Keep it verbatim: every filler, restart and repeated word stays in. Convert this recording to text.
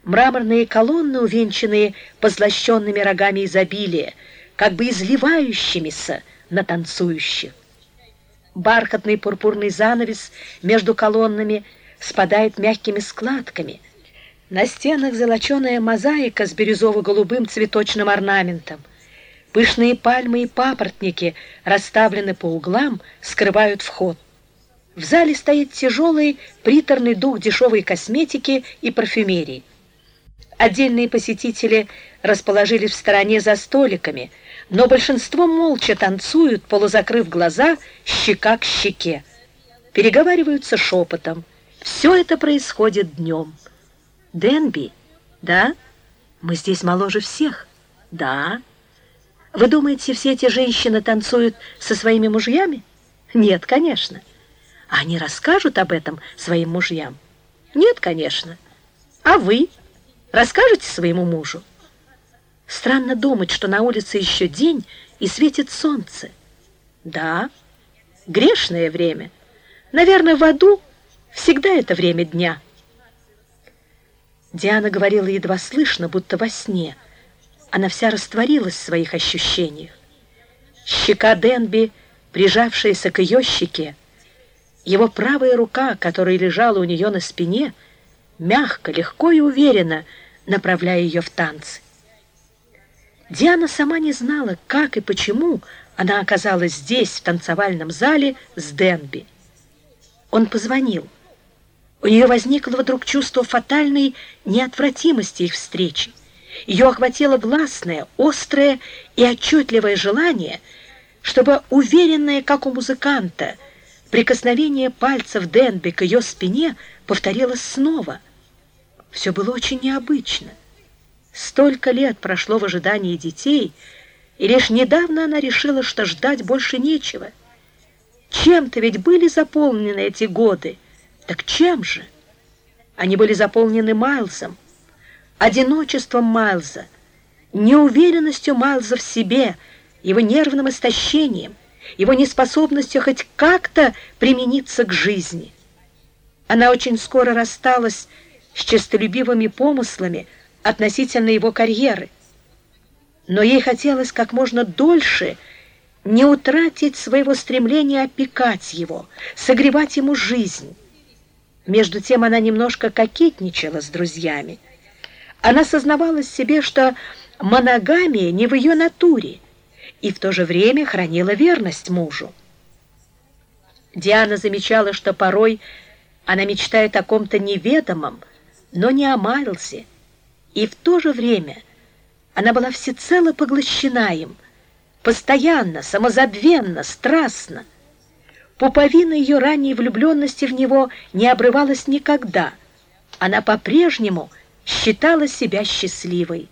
Мраморные колонны, увенчанные позлощенными рогами изобилия, как бы изливающимися на танцующих. Бархатный пурпурный занавес между колоннами спадает мягкими складками. На стенах золоченая мозаика с бирюзово-голубым цветочным орнаментом. Пышные пальмы и папоротники расставлены по углам, скрывают вход. В зале стоит тяжелый приторный дух дешевой косметики и парфюмерии. Отдельные посетители расположились в стороне за столиками, но большинство молча танцуют, полузакрыв глаза, щека к щеке. Переговариваются шепотом. Все это происходит днем. «Денби? Да? Мы здесь моложе всех? Да. Вы думаете, все эти женщины танцуют со своими мужьями? Нет, конечно. А они расскажут об этом своим мужьям? Нет, конечно. А вы расскажете своему мужу? Странно думать, что на улице еще день и светит солнце. Да, грешное время. Наверное, в аду всегда это время дня». Диана говорила едва слышно, будто во сне. Она вся растворилась в своих ощущениях. Щека Денби, прижавшаяся к ее щеке, его правая рука, которая лежала у нее на спине, мягко, легко и уверенно направляя ее в танцы. Диана сама не знала, как и почему она оказалась здесь, в танцевальном зале, с Денби. Он позвонил. У нее возникло вдруг чувство фатальной неотвратимости их встречи. Ее охватило властное, острое и отчетливое желание, чтобы уверенное, как у музыканта, прикосновение пальцев Денби к ее спине повторилось снова. Все было очень необычно. Столько лет прошло в ожидании детей, и лишь недавно она решила, что ждать больше нечего. Чем-то ведь были заполнены эти годы. Так чем же? Они были заполнены Майлзом, одиночеством Майлза, неуверенностью Майлза в себе, его нервным истощением, его неспособностью хоть как-то примениться к жизни. Она очень скоро рассталась с честолюбивыми помыслами относительно его карьеры, но ей хотелось как можно дольше не утратить своего стремления опекать его, согревать ему жизнь. Между тем она немножко кокетничала с друзьями. Она сознавалась себе, что моногамия не в ее натуре, и в то же время хранила верность мужу. Диана замечала, что порой она мечтает о ком-то неведомом, но не о Майлзе, и в то же время она была всецело поглощена им, постоянно, самозабвенно, страстно. Пуповина ее ранней влюбленности в него не обрывалась никогда. Она по-прежнему считала себя счастливой.